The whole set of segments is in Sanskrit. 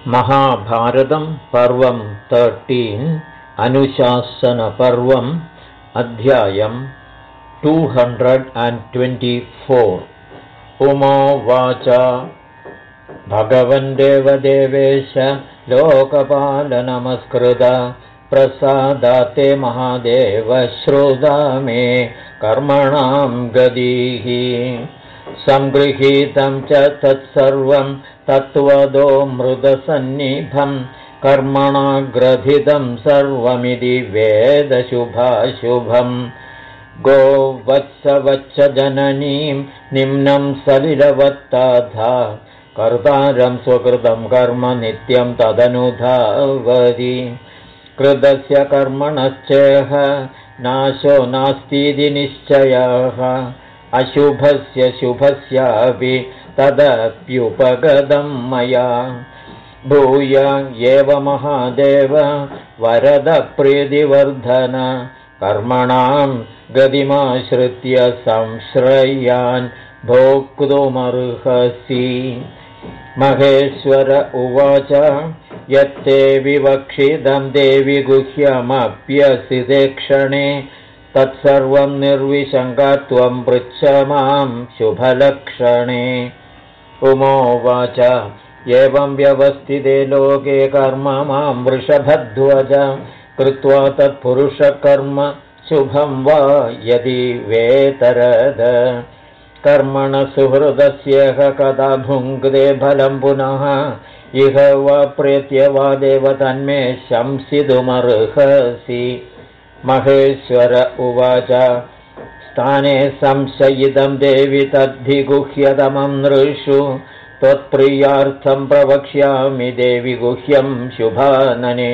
महाभारतं पर्वं 13 अनुशासनपर्वम् अध्यायं 224 उमोवाच भगवन् देवदेवेश लोकपालनमस्कृत प्रसादाते महादेव श्रुता मे कर्मणां गतिः संगृहीतं च तत्सर्वं तत्त्वदो मृदसन्निभं कर्मणाग्रथितं सर्वमिति वेदशुभाशुभं गोवत्सवच्च जननीं निम्नं सलिलवत्तथा कर्तारं स्वकृतं कर्म नित्यं तदनुधावति कृतस्य कर्मणश्चेह नाशो नास्तीति निश्चयः अशुभस्य शुभस्यापि तदप्युपगतं मया भूय एव महादेव वरदप्रीतिवर्धन कर्मणां गतिमाश्रित्य संश्रयान् भोक्तुमर्हसि महेश्वर उवाच यत्ते विवक्षितं देवि गुह्यमप्यसिते क्षणे तत्सर्वं निर्विशङ्कत्वं पृच्छ मां शुभलक्षणे उमोवाच एवं व्यवस्थिते लोके कर्म मां वृषभध्वज कृत्वा तत्पुरुषकर्म शुभं वा यदि वेतरद कर्मण सुहृदस्येह कदा भुङ्क्ते फलं पुनः इह वा प्रेत्य वा देव तन्मे शंसितुमर्हसि महेश्वर उवाच स्थाने संशयितं देवि तद्धिगुह्यतमं नृषु त्वत्प्रियार्थं प्रवक्ष्यामि देवि गुह्यं शुभानने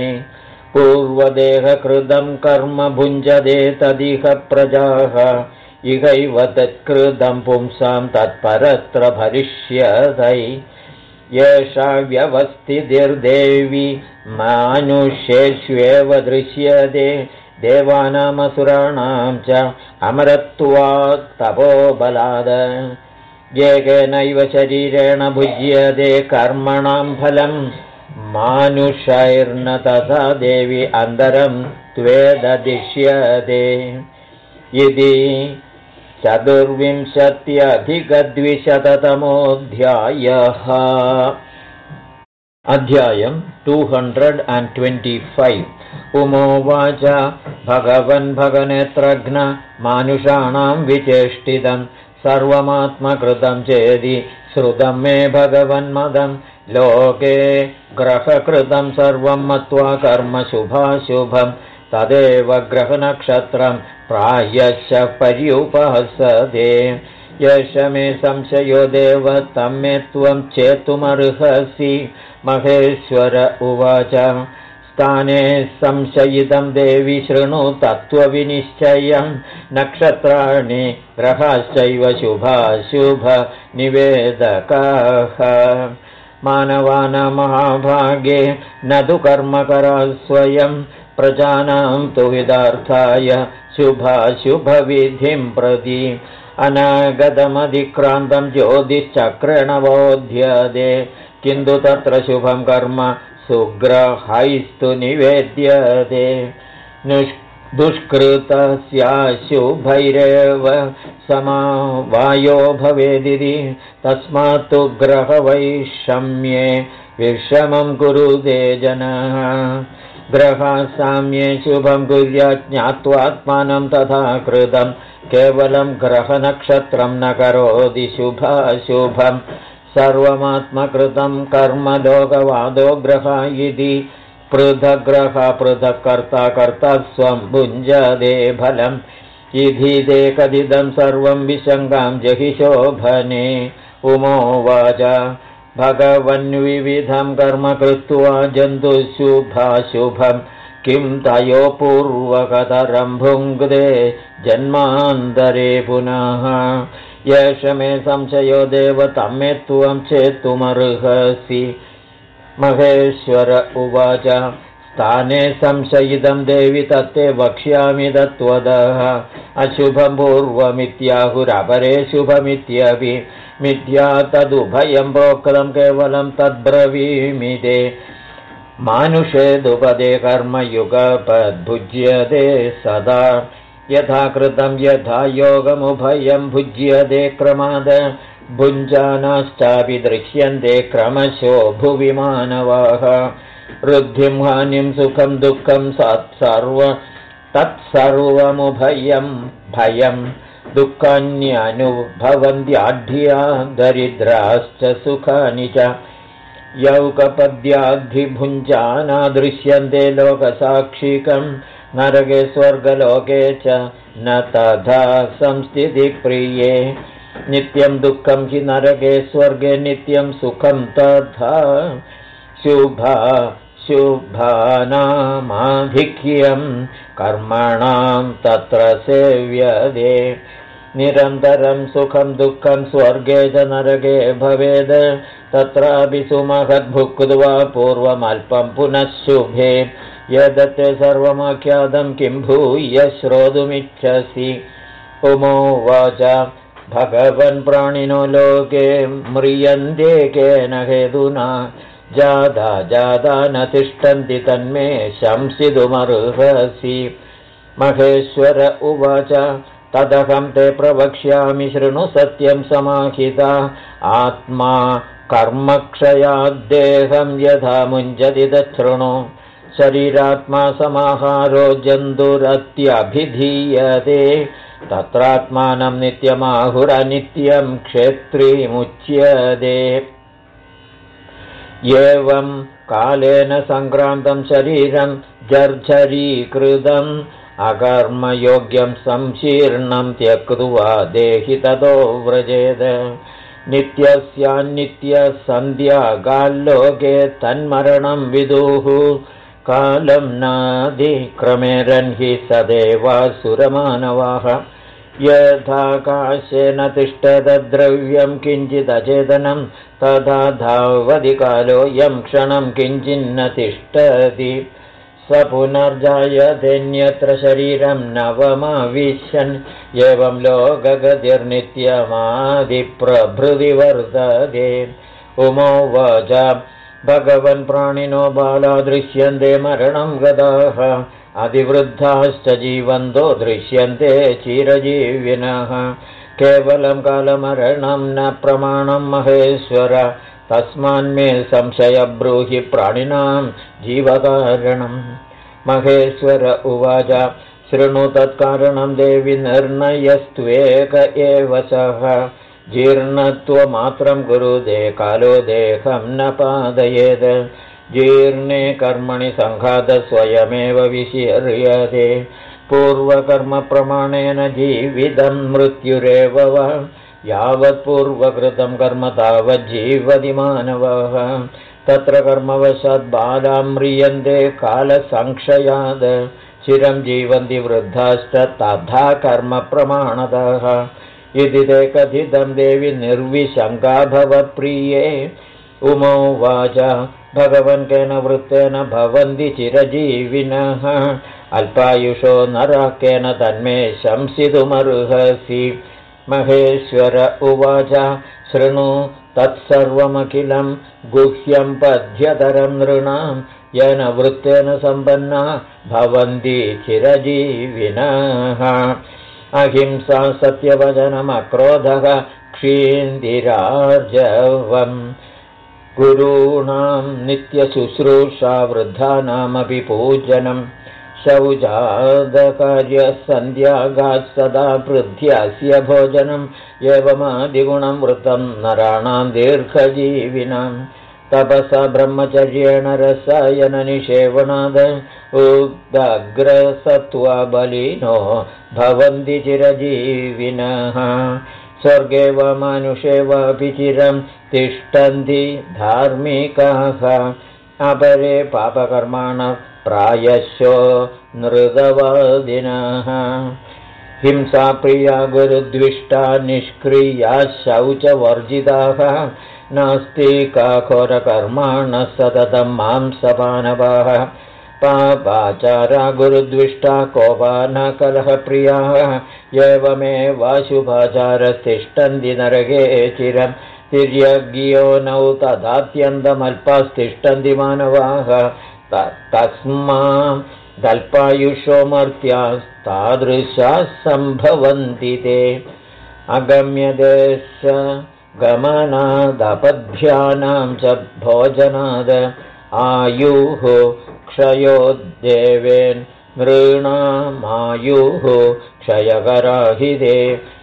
पूर्वदेहकृतं कर्म भुञ्जते तदिह प्रजाः इहैव तत्कृतं पुंसां तत्परत्र भविष्यतै येषा व्यवस्थितिर्देवी मानुष्येष्वेव दृश्यते देवानामसुराणां च अमरत्वात् तपोबलाद येकेनैव शरीरेण भुज्यते कर्मणां फलं मानुषैर्न तथा देवी अन्तरं त्वेददिश्यते इति 24,200तमोऽध्यायः अध्यायं 225 उमोवाच भगवन् भगनेत्रघ्न मानुषाणां विचेष्टितं सर्वमात्मकृतं चेदि श्रुतं मे भगवन्मदं लोके ग्रहकृतं सर्वं मत्वा कर्म शुभाशुभं तदेव ग्रहनक्षत्रं प्रायश्च पर्युपासते यश मे संशयो देव तं मे त्वं चेतुमर्हसि महेश्वर उवाच स्थाने संशयितं देवि शृणु तत्त्वविनिश्चयं नक्षत्राणि ग्रहाश्चैव शुभाशुभ निवेदकाः मानवानां महाभागे न तु कर्मकरा स्वयं प्रजानां तु विदार्थाय शुभाशुभविधिं प्रति अनागतमधिक्रान्तं ज्योतिश्चक्रेण बोध्यते किन्तु तत्र शुभं कर्म सुग्रहैस्तु निवेद्यते दुष्कृतस्याशुभैरेव समवायो भवेदिति तस्मात् ग्रहवैषम्ये विषमं कुरुते जनः ग्रहसाम्ये शुभं कुर्यात् ज्ञात्वात्मानं तथा कृतं केवलं ग्रहनक्षत्रं न करोति शुभाशुभं सर्वमात्मकृतं कर्म लोकवादो ग्रह इति पृथग्ग्रह पृथक्कर्ता कर्तस्वं भुञ्जते फलम् इति ते कथितं सर्वं विशङ्कां जहि शोभने उमोवाच भगवन्विविधं कर्म कृत्वा जन्तुशुभाशुभं किं तयो पूर्वकतरं भुङ्क्ते जन्मान्तरे पुनः येष मे संशयो देव तं मे त्वं चेतुमर्हसि महेश्वर उवाच स्थाने संशयितं देवि तत्ते वक्ष्यामि तत्त्वतः अशुभं पूर्वमित्याहुरपरे शुभमित्यपि मिथ्या तदुभयं प्रोक्तं केवलं तद्ब्रवीमि ते मानुषे दुपदे कर्मयुगपद्भुज्यते सदा यथा कृतं यथा योगमुभयं भुज्यते क्रमाद भुञ्जानाश्चापि दृश्यन्ते क्रमशो भुवि मानवाः वृद्धिं हानिं सुखं दुःखं तत्सर्वमुभयं भयं दुःखान्यनुभवन्त्याढ्या दरिद्राश्च सुखानि च यौकपद्याद्धिभुञ्जाना दृश्यन्ते लोकसाक्षिकं नरके स्वर्गलोके च न तथा संस्थितिप्रिये नित्यं दुःखं हि नरके स्वर्गे नित्यं सुखं तथा शुभानामाधिक्यं कर्मणां तत्र सेव्यते निरन्तरं सुखं दुःखं स्वर्गे च नरके भवेद् तत्रापि सुमहद्भुक्त्वा पूर्वमल्पं पुनः शुभे यदते सर्वमाख्यातं किं भूय श्रोतुमिच्छसि उमोवाच भगवन् प्राणिनो लोके म्रियन्ते केन हेतुना जादा न तिष्ठन्ति तन्मे शंसितुमर्हसि महेश्वर उवाच तदहं ते प्रवक्ष्यामि शृणु सत्यं समाहिता आत्मा कर्मक्षयाद्देहं यथा मुञ्जति तच्छृणु शरीरात्मा समाहारो जन्तुरत्यभिधीयते तत्रात्मानं नित्यमाहुरनित्यं क्षेत्रीमुच्यते एवं कालेन सङ्क्रान्तं शरीरं जर्जरीकृतम् अकर्मयोग्यं संशीर्णं त्यक्त्वा देहि ततो व्रजेद नित्यस्यान्नित्यसन्ध्यागाल्लोके तन्मरणं विदुः कालं नाधिक्रमेरन् हि सदेवासुरमानवाः यथाकाशेन तिष्ठतद्द्रव्यं किञ्चिदचेतनं तथा धावति कालोऽयं क्षणं किञ्चिन्न तिष्ठति स पुनर्जायतेऽन्यत्र शरीरं नवमाविशन् एवं लोकगतिर्नित्यमादिप्रभृति वर्तते उमोवाच भगवन् प्राणिनो बाला दृश्यन्ते मरणं गताः अधिवृद्धाश्च जीवन्तो दृश्यन्ते चिरजीविनः केवलं कालमरणं न प्रमाणं महेश्वर तस्मान्मे संशयब्रूहि प्राणिनां जीवकारणम् महेश्वर उवाच शृणु तत्कारणं देवि निर्णयस्त्वेक एव सः जीर्णत्वमात्रं कुरुते कालो देहं न पादयेत् जीर्णे कर्मणि सङ्घातस्वयमेव विशीर्यते पूर्वकर्मप्रमाणेन जीवितं मृत्युरेव वा यावत् पूर्वकृतं कर्म तावज्जीवति मानवः तत्र कर्मवशात् बाला म्रियन्ते कालसंक्षयात् चिरं जीवन्ति वृद्धाश्च तथा कर्मप्रमाणतः इति ते कथितं देवि निर्विशङ्का भवप्रिये उमोवाच भगवन् केन वृत्तेन भवन्ति चिरजीविनः अल्पायुषो नरः केन तन्मे शंसितुमर्हसि महेश्वर उवाच शृणु तत्सर्वमखिलं गुह्यं पद्यतरं नृणां येन वृत्तेन सम्पन्ना भवन्ति चिरजीविनः अहिंसा सत्यवचनमक्रोधः क्षीन्दिरार्जवम् गुरूणां नित्यशुश्रूषा वृद्धानामपि पूजनं शौचादकार्यसन्ध्यागात् सदा पृथ्यस्य भोजनम् एवमादिगुणं वृतं नराणां दीर्घजीविनां तपसा ब्रह्मचर्येण रसायननिषेवणाद उदग्रसत्त्वबलिनो भवन्ति चिरजीविनः स्वर्गे वा मानुषे वापि चिरं तिष्ठन्ति धार्मिकाः अपरे पापकर्माणः प्रायश्चो नृतवादिनः हिंसाप्रिया गुरुद्विष्टा निष्क्रिया शौचवर्जिताः नास्तिका घोरकर्माणः सततं मांसपानवाः पापाचारा गुरुद्विष्टा कोपानकलहप्रियाः एवमेवाशुभाचारस्तिष्ठन्ति नरके चिरं तिर्यज्ञो नौ तदात्यन्तमल्पास्तिष्ठन्ति मानवाः तस्मा दल्पायुषो मर्त्यास्तादृशाः सम्भवन्ति ते अगम्यदेश गमनादपद्भ्यानां च भोजनाद आयुः क्षयोद्देवेन् नृणामायुः क्षयकराहिते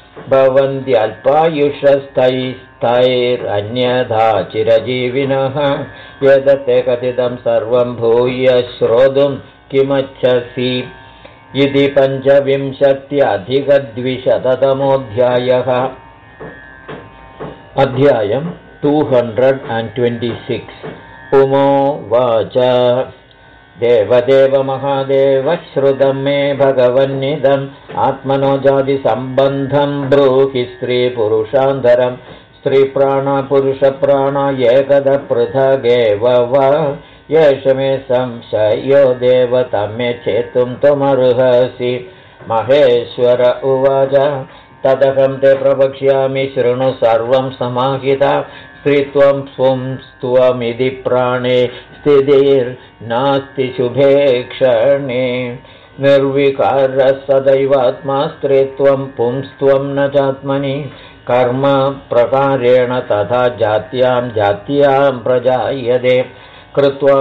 भवन्त्यल्पायुषस्तैस्तैरन्यथा चिरजीविनः यदते कथितं सर्वं भूय श्रोतुं किमच्छसि इति 25-अधिक-200तमोऽध्यायः अध्यायं 226 उमोवाच देवदेव महादेव श्रुतं मे भगवन्निदम् आत्मनो जातिसम्बन्धं ब्रूहि स्त्रीपुरुषान्तरं स्त्रीप्राणपुरुषप्राण एकद पृथगेव वा येष मे संशयो देव तमे चेतुं त्वमर्हसि महेश्वर उवाच तदहं ते प्रवक्ष्यामि शृणु सर्वं समाहिता स्त्रीत्वं पुंस्त्वमिति प्राणे स्थितिर्नास्ति शुभे क्षणे निर्विकारः सदैवात्मा स्त्रीत्वं पुंस्त्वं न चात्मनि कर्म प्रकारेण तथा जात्यां प्रजायते कृत्वा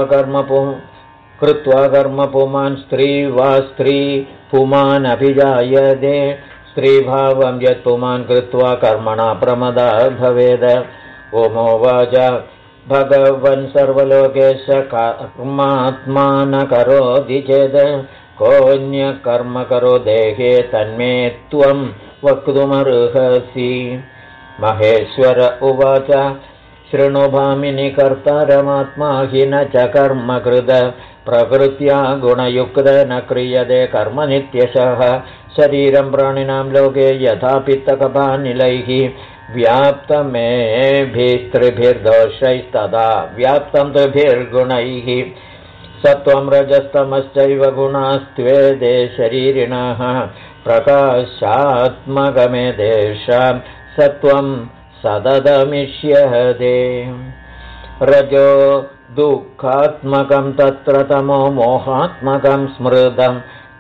कर्म पुमान् स्त्री वा स्त्री पुमानभिजायते स्त्रीभावं यत् पुमान् कृत्वा कर्मणा प्रमदा भवेद ओमोवाच भगवन् सर्वलोकेश कर्मात्मा न करोति चेत् कोऽन्यकर्म करो देहे तन्मे त्वं वक्तुमर्हसि महेश्वर उवाच शृणु भामिनि कर्तारमात्मा हि न च कर्मकृत प्रकृत्या गुणयुक्त न क्रियते कर्म नित्यशः शरीरं प्राणिनां लोके यथा पित्तकफानिलैः व्याप्तमेभिस्त्रिभिर्दोषैस्तदा व्याप्तं त्रिभिर्गुणैः सत्वं रजस्तमश्चैव गुणास्त्वेदे शरीरिणः प्रकाशात्मकमेतेषां सत्वं सददमिष्यते रजो दुःखात्मकं तत्र तमो मोहात्मकं स्मृतं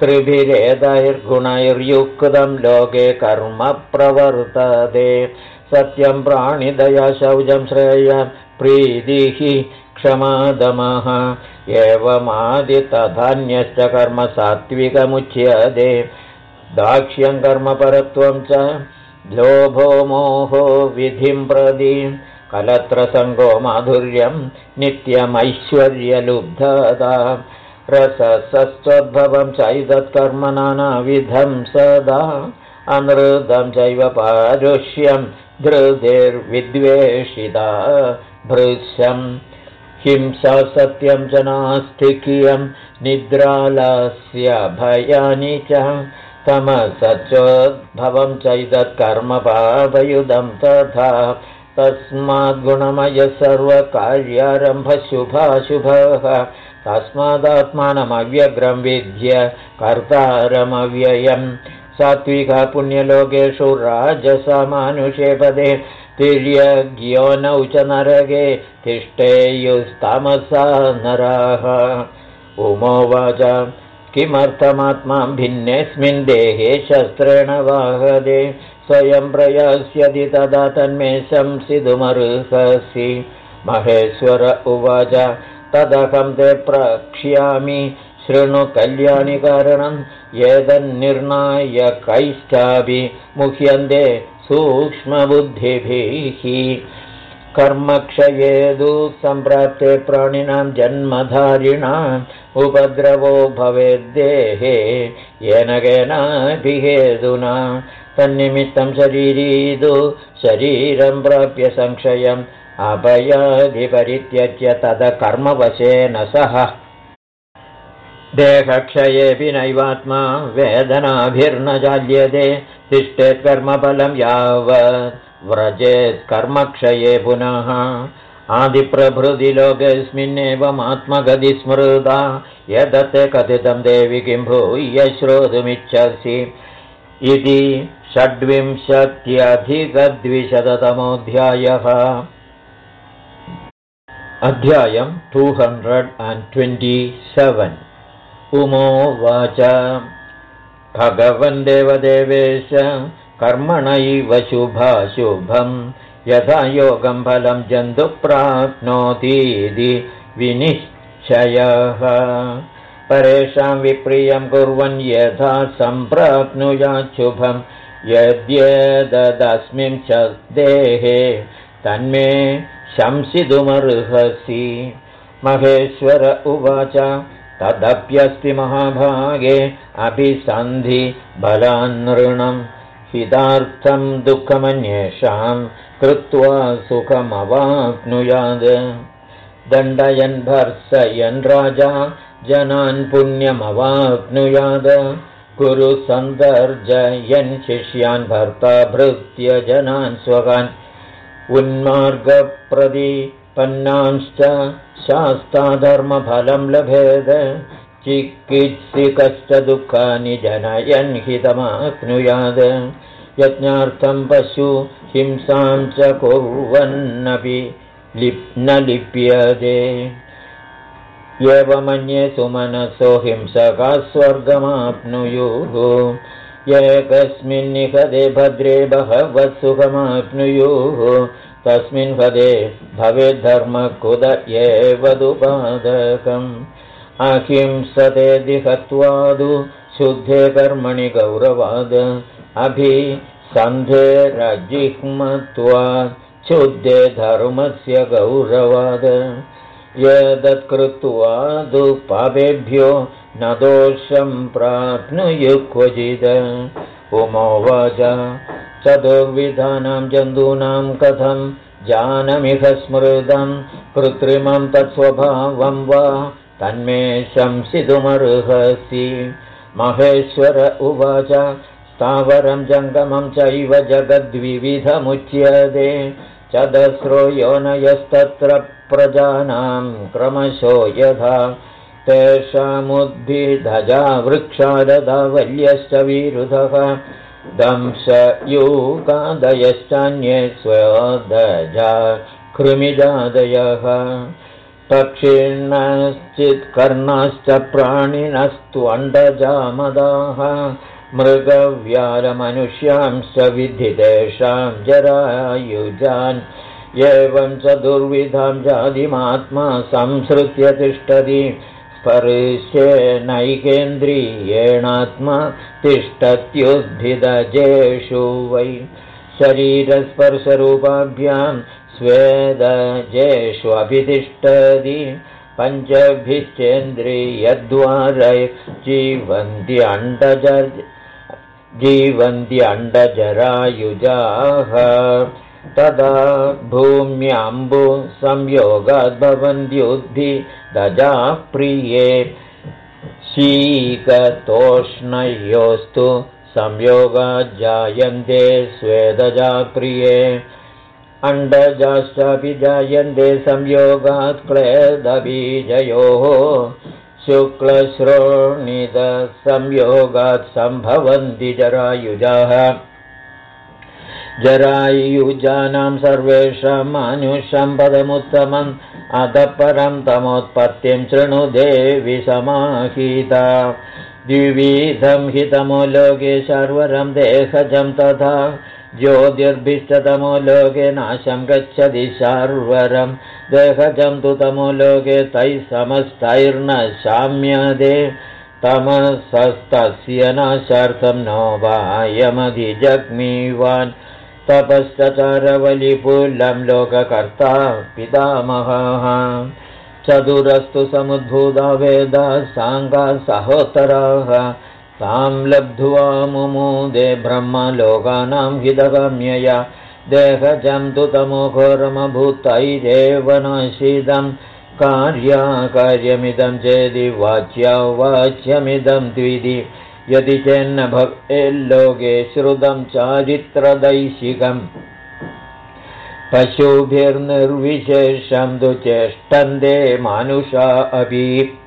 त्रिभिरेदैर्गुणैर्युक्तं लोके कर्म प्रवर्तते सत्यं प्राणिदया शौचं श्रेय प्रीतिः क्षमादमः एवमादि तथान्यश्च कर्म सात्विकमुच्यते दाक्ष्यं कर्मपरत्वं च लोभो मोहो विधिं प्रति कलत्रसङ्गो माधुर्यं नित्यमैश्वर्यलुब्धता रससस्त्वद्भवं चैतत्कर्म नानाविधं सदा अनृतं चैव पारुष्यं धृतिर्विद्वेषिता भृश्यं हिंसा सत्यं च नास्तिक्यं निद्रालस्य भयानि च तमसच्चोद्भवं चैतत्कर्म पापयुधं तथा तस्माद्गुणमय सर्वकार्यारम्भशुभाशुभः तस्मादात्मानमव्यग्रं विद्य कर्तारमव्ययम् सात्विका पुण्यलोकेषु राजसमानुषे पदे तिर्यज्ञोनौ च नरके तिष्ठेयुस्तामसा नराः उमोवाच किमर्थमात्मा भिन्नेऽस्मिन् देहे शस्त्रेण वाहदे स्वयं प्रयास्यति तदा तन्मे संसितुमर्हसि महेश्वर उवाच तदहं ते प्रक्ष्यामि शृणु कल्याणिकारणं येदन्निर्णायकैश्चापि मुह्यन्ते सूक्ष्मबुद्धिभिः कर्मक्षयेदु सम्प्राप्ते प्राणिनां जन्मधारिणाम् उपद्रवो भवेद्देहे येन केनापि हेतुना तन्निमित्तं शरीरीदु शरीरं प्राप्य संक्षयम् अपयाधिपरित्यज्य तद कर्मवशेन सह देहक्षयेऽपि नैवात्मा वेदनाभिर्न जाल्यते तिष्ठेत् कर्मफलं यावत् व्रजेत् कर्मक्षये पुनः आदिप्रभृति लोकेऽस्मिन्नेवमात्मगति स्मृता यदते कथितं देवि किं भूय श्रोतुमिच्छसि इति 26+200तमोऽध्यायः। अध्यायं 227। उमोवाच भगवन् देवदेवेश कर्मणैव शुभाशुभं यथा योगं फलं जन्तुः प्राप्नोतीति विनिश्चयः परेषां विप्रियं कुर्वन् यथा सम्प्राप्नुयात् शुभं यद्येतदस्मिन् च देहे तन्मे शंसितुमर्हसि। महेश्वर उवाच तदप्यस्ति महाभागे अभिसन्धि बलान्नृणं हितार्थं दुःखमन्येषां कृत्वा सुखमवाप्नुयात्। दण्डयन् भर्सयन् राजा जनान् पुण्यमवाप्नुयात् कुरु सन्दर्जयन् शिष्यान् भर्ता भृत्य जनान् स्वगान् उन्मार्गप्रतिपन्नांश्च शास्ताधर्मफलं लभेद चिकित्सिकश्च दुःखानि जनयन् हितमाप्नुयात्। यज्ञार्थं पशु हिंसां च कुर्वन्नपि न लिप्यते एवमन्ये सुमनसो हिंसका स्वर्गमाप्नुयुः एकस्मिन्निहते भद्रे बहवः सुखमाप्नुयुः तस्मिन् हते भवेद्धर्मकुद एवदुपादकम्। अहिंसते दिहत्वादु शुद्धे कर्मणि गौरवाद अभिसन्धेरजिह्मत्वात् शुद्धे धर्मस्य गौरवाद। यदत्कृत्वा दुःपापेभ्यो न दोषं प्राप्नुयुः क्वचित्। उमोवाच चतुर्विधानां जन्तूनां कथं जानमिह स्मृतं कृत्रिमं तत्स्वभावं वा तन्मे शंसितुमर्हसि। महेश्वर उवाच स्थावरं जङ्गमं चैव जगद्विविधमुच्यते चतस्रो योनयस्तत्र प्रजानां क्रमशो यथा तेषामुद्भिदजा वृक्षाददा वल्यश्च विरुधः दंशयूकादयश्चान्ये स्वदजा कृमिजादयः पक्षिणश्चित्कर्णाश्च प्राणिनस्त्वण्डजामदाः मृगव्यालमनुष्यांश्च विद्धि तेषां जरायुजान्। एवं चतुर्विधां जातिमात्मा संसृत्य तिष्ठति स्पर्शेनैकेन्द्रियेणात्मा तिष्ठत्युद्भिदजेषु वै शरीरस्पर्शरूपाभ्यां स्वेदजेषु अभितिष्ठति पञ्चभिश्चेन्द्रियद्वारै जीवन्त्यण्डजरायुजाः तदा भूम्याम्बु संयोगाद् भवन्त्युद्भिदजा प्रिये शीतोष्णयोस्तु संयोगात् जायन्ते स्वेदजा प्रिये अण्डजाश्चापि जायन्ते संयोगात् क्लेदबीजयोः शुक्लश्रोणितसंयोगात् सम्भवन्ति जरायुजाः। जरायुजानां सर्वेषां मानुषं पदमुत्तमम् अतः परं तमोत्पत्तिं शृणु देवि समाहिता। द्विविधं हि तमो लोके शर्वरं देहजं तथा ज्योतिर्भिश्च तमो लोके नाशं गच्छति शर्वरं देहजं तु तमो लोके तैः समस्तैर्न शाम्यते तमसस्तस्य नाशार्थं नोपायमधिजग्मीवान् तपश्चचारवलिपुलं लोककर्ता पितामहः चतुरस्तु समुद्भूता वेदाः साङ्गाः सहोत्तराः तां लब्ध्वा मुमुदे ब्रह्मलोकानां हितकाम्यया देहजं तु तमोघोरमभूतैरेव नाशितं कार्याकार्यमिदं चेदि वाच्यावाच्यमिदं द्विधि यदि चेन्न भवेल्लोके श्रुतं चारित्रदैशिकम् पशुभिर्निर्विशेषं तु चेष्टन्ते मानुषा अपि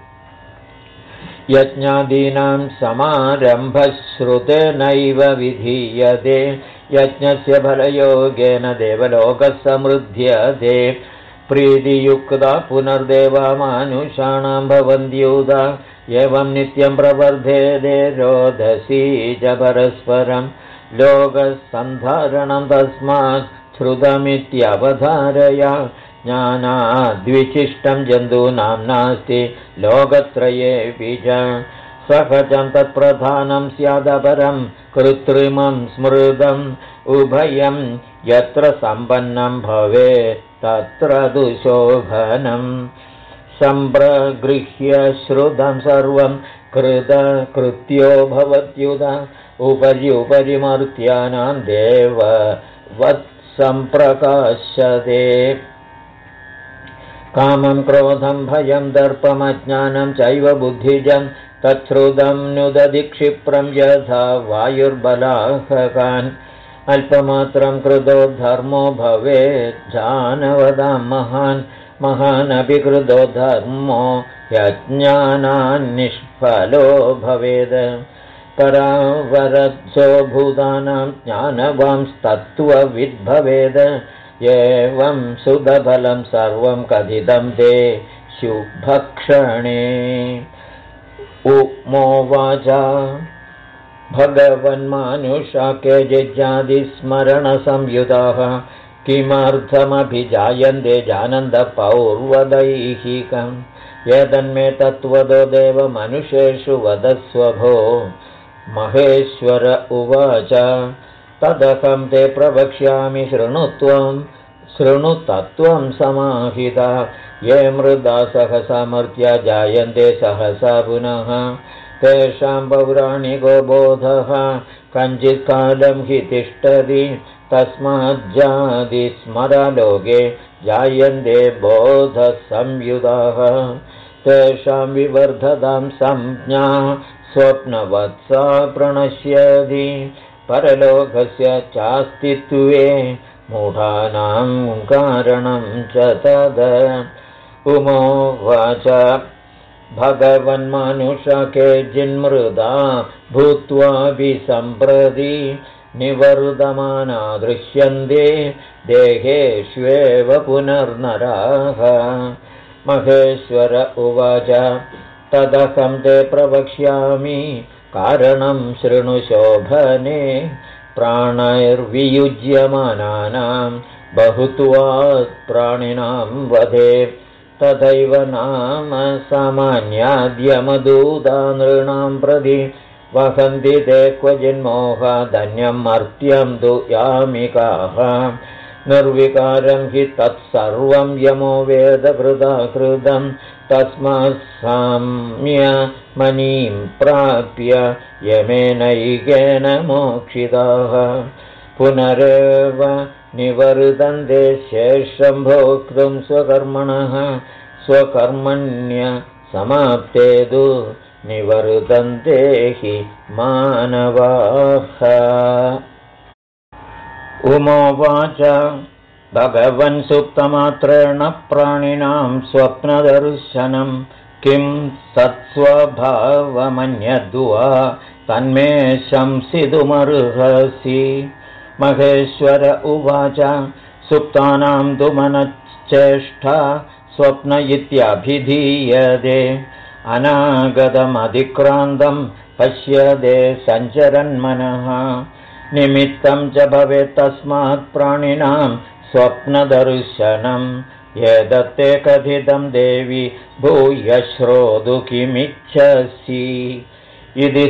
यज्ञादीनां समारम्भश्रुतेनैव विधीयते यज्ञस्य फलयोगेन देवलोकः समृद्ध्यते प्रीतियुक्ता पुनर्देवा मानुषाणां भवन्त्युदा एवं नित्यं प्रवर्धेते रोदसी च परस्परं लोकसन्धारणं तस्मात् श्रुतमित्यवधारय ज्ञानाद्विशिष्टं जन्तूनां नास्ति लोकत्रयेऽपि च सहजं तत्प्रधानं स्यादपरं कृत्रिमं स्मृतम् उभयं यत्र सम्पन्नं भवेत् तत्र तु शोभनं सम्प्रगृह्य श्रुतं सर्वं कृत्यो भवत्युत उपरि मर्त्यानां देववत् सम्प्रकाशते कामं क्रोधं भयं दर्पमज्ञानं चैव बुद्धिजं तच्छ्रुतं नुदति क्षिप्रं यथा वायुर्बलाहकान् अल्पमात्रं कृतो धर्मो भवेत् जानवदां महानपि कृतो धर्मो यज्ञानान्निष्फलो भवेत् परावरत्सो भूतानां ज्ञानवांस्तत्त्वविद्भवेद एवं सुधफलं सर्वं कथितं ते शुभक्षणे उमोवाच भगवन्मानुषा केचिज्जातिस्मरणसंयुताः किमर्थमभिजायन्ते जानन्दपौर्वदैहिकम् एतन्मे तत्त्वतो देवमनुष्येषु वदस्व भो महेश्वर उवाच तदहं ते प्रवक्ष्यामि शृणु तत्त्वं समाहिता ये मृदा सहसामर्त्या जायन्ते सहसा पुनः तेषां पौराणिको बोधः कञ्चित्कालं हि तिष्ठति तस्माज्जातिस्मरलोके जायन्ते बोधसंयुताः तेषां विवर्धतां संज्ञा स्वप्नवत्सा प्रणश्यति परलोकस्य चास्तित्वे मूढानां कारणं च तद उमोवाच भगवन्मानुषा केचिन्मृदा भूत्वापि सम्प्रति निवर्धमाना दृश्यन्ते देहेष्वेव पुनर्नराः महेश्वर उवाच तदहं ते प्रवक्ष्यामि कारणं शृणु शोभने प्राणैर्वियुज्यमानानां बहुत्वात् प्राणिनां वधे तथैव नाम सामान्याद्यमदूता नृणां प्रति वहन्ति ते क्वचिन्मोहा धन्यं मर्त्यं तु यामिकाः निर्विकारं हि तत्सर्वं यमो वेदकृता कृतं तस्मात् साम्यमनीं प्राप्य यमेनैकेन मोक्षिताः पुनरेव निवर्तन्ते शेषं भोक्तुं स्वकर्मणः स्वकर्मण्य समाप्ते तु निवर्तन्ते हि मानवाः उमोवाच भगवन् सुप्तमात्रेण प्राणिनां स्वप्नदर्शनं किं तत्स्वभावमन्यद्वा तन्मे शंसितुमर्हसि महेश्वर उवाच सुप्तानां तु मनश्चेष्टा स्वप्न इत्यभिधीयते अनागतमधिक्रान्तं पश्यते सञ्चरन्मनः निमित्तं च भवेत् तस्मात् प्राणिनां स्वप्नदर्शनम् एतत्ते कथितं देवि भूय श्रोतु किमिच्छसि इति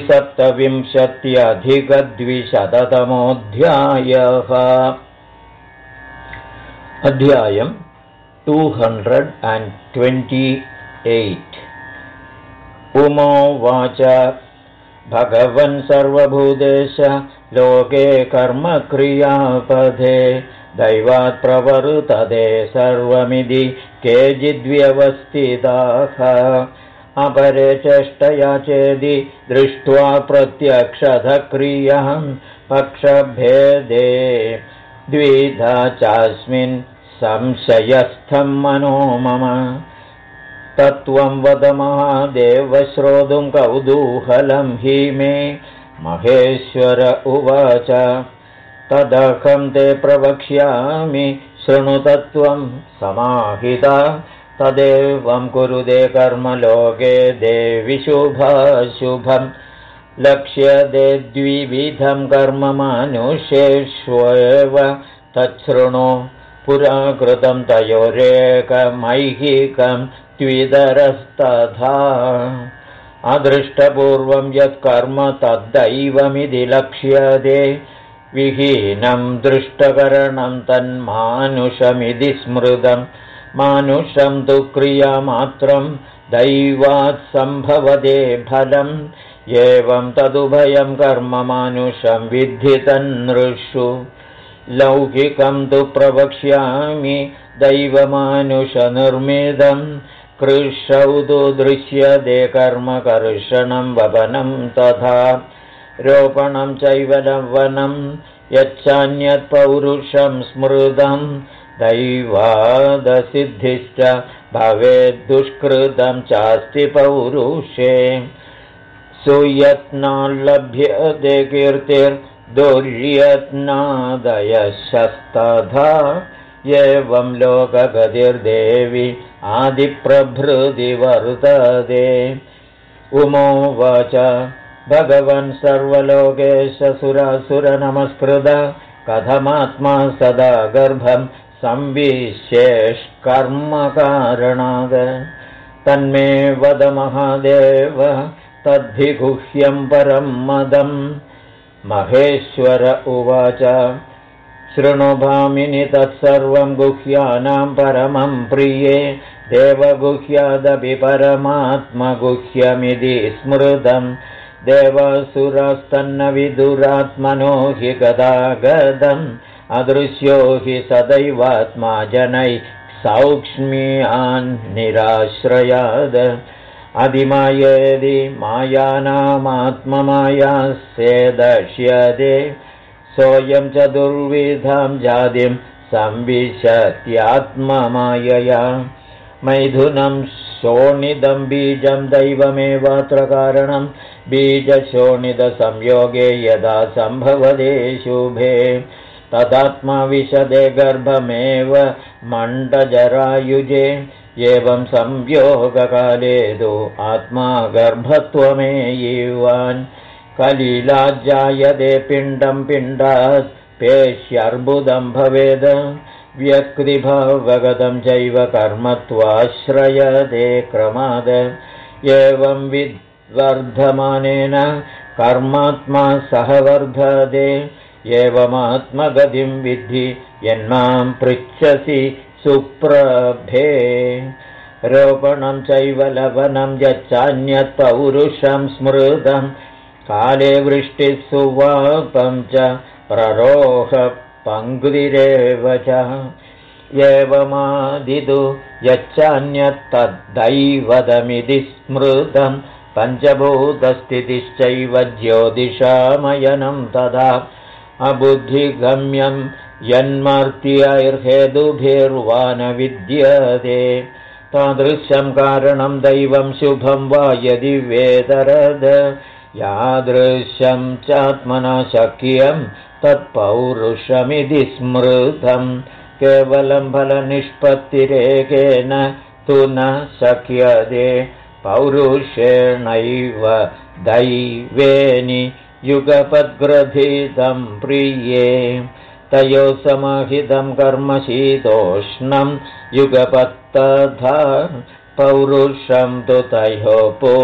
27+200तमोऽध्यायः अध्यायं 228 उमोवाच भगवन् सर्वभूतेश लोके कर्मक्रियापथे दैवात् प्रवर्तते सर्वमिति केचिद्व्यवस्थिताः अपरे चेष्टया चेदि दृष्ट्वा प्रत्यक्षतः क्रियां पक्षभेदे द्विधा चास्मिन् संशयस्थं मनो मम तत्त्वं वद महादेव श्रोतुं कौतूहलं हि मे महेश्वर उवाच तदहं ते प्रवक्ष्यामि शृणु तत्त्वं समाहिता तदेवं कुरुते कर्मलोके देवि शुभाशुभं लक्ष्यते द्विविधं कर्म मानुषेष्वेव तच्छृणु पुरा कृतं तयोरेकमैहिकं द्वितरस्तथा अदृष्टपूर्वं यत्कर्म तद्दैवमिति लक्ष्यते विहीनं दृष्टकरणं तन्मानुषमिति स्मृतं मानुषं तु क्रियामात्रं दैवात् सम्भवते फलम् एवं तदुभयं कर्म मानुषं विद्धि तन्नृषु लौकिकं तु प्रवक्ष्यामि दैवमानुषनिर्मितं कृशौ तु दृश्यते कर्म कर्षणं वपनं तथा रोपणं चैव लवनं यच्चान्यत्पौरुषं स्मृतं दैवादसिद्धिश्च भवेद्दुष्कृतं चास्ति पौरुषे सुयत्नाल्लभ्यते कीर्तिर्दुर्यत्नादयशस्तथा एवं लोकगतिर्देवि आदिप्रभृति वर्तते उमोवाच भगवन् सर्वलोकेश सुरासुरनमस्कृत कथमात्मा सदा गर्भं संविशेष्कर्मकारणात् तन्मे वद महादेव तद्धि गुह्यं परं मदम् महेश्वर उवाच शृणु भामिनि तत्सर्वं गुह्यानां परमं प्रिये देवगुह्यादपि परमात्मगुह्यमिति स्मृतं देवासुरास्तन्न विदुरात्मनो हि गदागदम् अदृश्यो हि सदैवात्मा जनैः सौक्ष्म्यान् निराश्रयाद अधिमायेदि मायानामात्ममायास्येदश्यते सोऽयं चतुर्विधां जातिं संविशत्यात्ममायया मैथुनं शोणितं बीजं दैवमेवात्र कारणं बीजशोणितसंयोगे यदा सम्भवते शुभे तदात्मा विशदे गर्भमेव मण्डजरायुजे एवं संयोगकाले तु आत्मा गर्भत्वमेयिवान् कलिलाज्जायते पिण्डं पिण्डात् पेश्यर्बुदं भवेद व्यक्तिभावगतं चैव कर्मत्वाश्रयते क्रमाद एवं विद्वर्धमानेन कर्मात्मा सह वर्धते एवमात्मगतिं विद्धि यन्मां पृच्छसि सुप्रभे रोपणं चैव लवनं यच्चान्यत् पौरुषं स्मृतं काले वृष्टिः सुवापं च प्ररोह पङ्क्तिरेव च एवमादिदु यच्चान्यत् तद्दैवतमिति स्मृतं पञ्चभूतस्थितिश्चैव ज्योतिषामयनं तदा अबुद्धिगम्यं यन्मर्त्यैर्हेतुभिर्वा न विद्यते तादृशं कारणं दैवं शुभं वा यदि वेतरद यादृशं चात्मना शक्यं तत्पौरुषमिति स्मृतं केवलं फलनिष्पत्तिरेकेन तु न शक्यते पौरुषेणैव दैवेनि युगपद्ग्रथितं प्रिये तयो समाहितं कर्म शीतोष्णं युगपत्तथा पौरुषं तु तयोः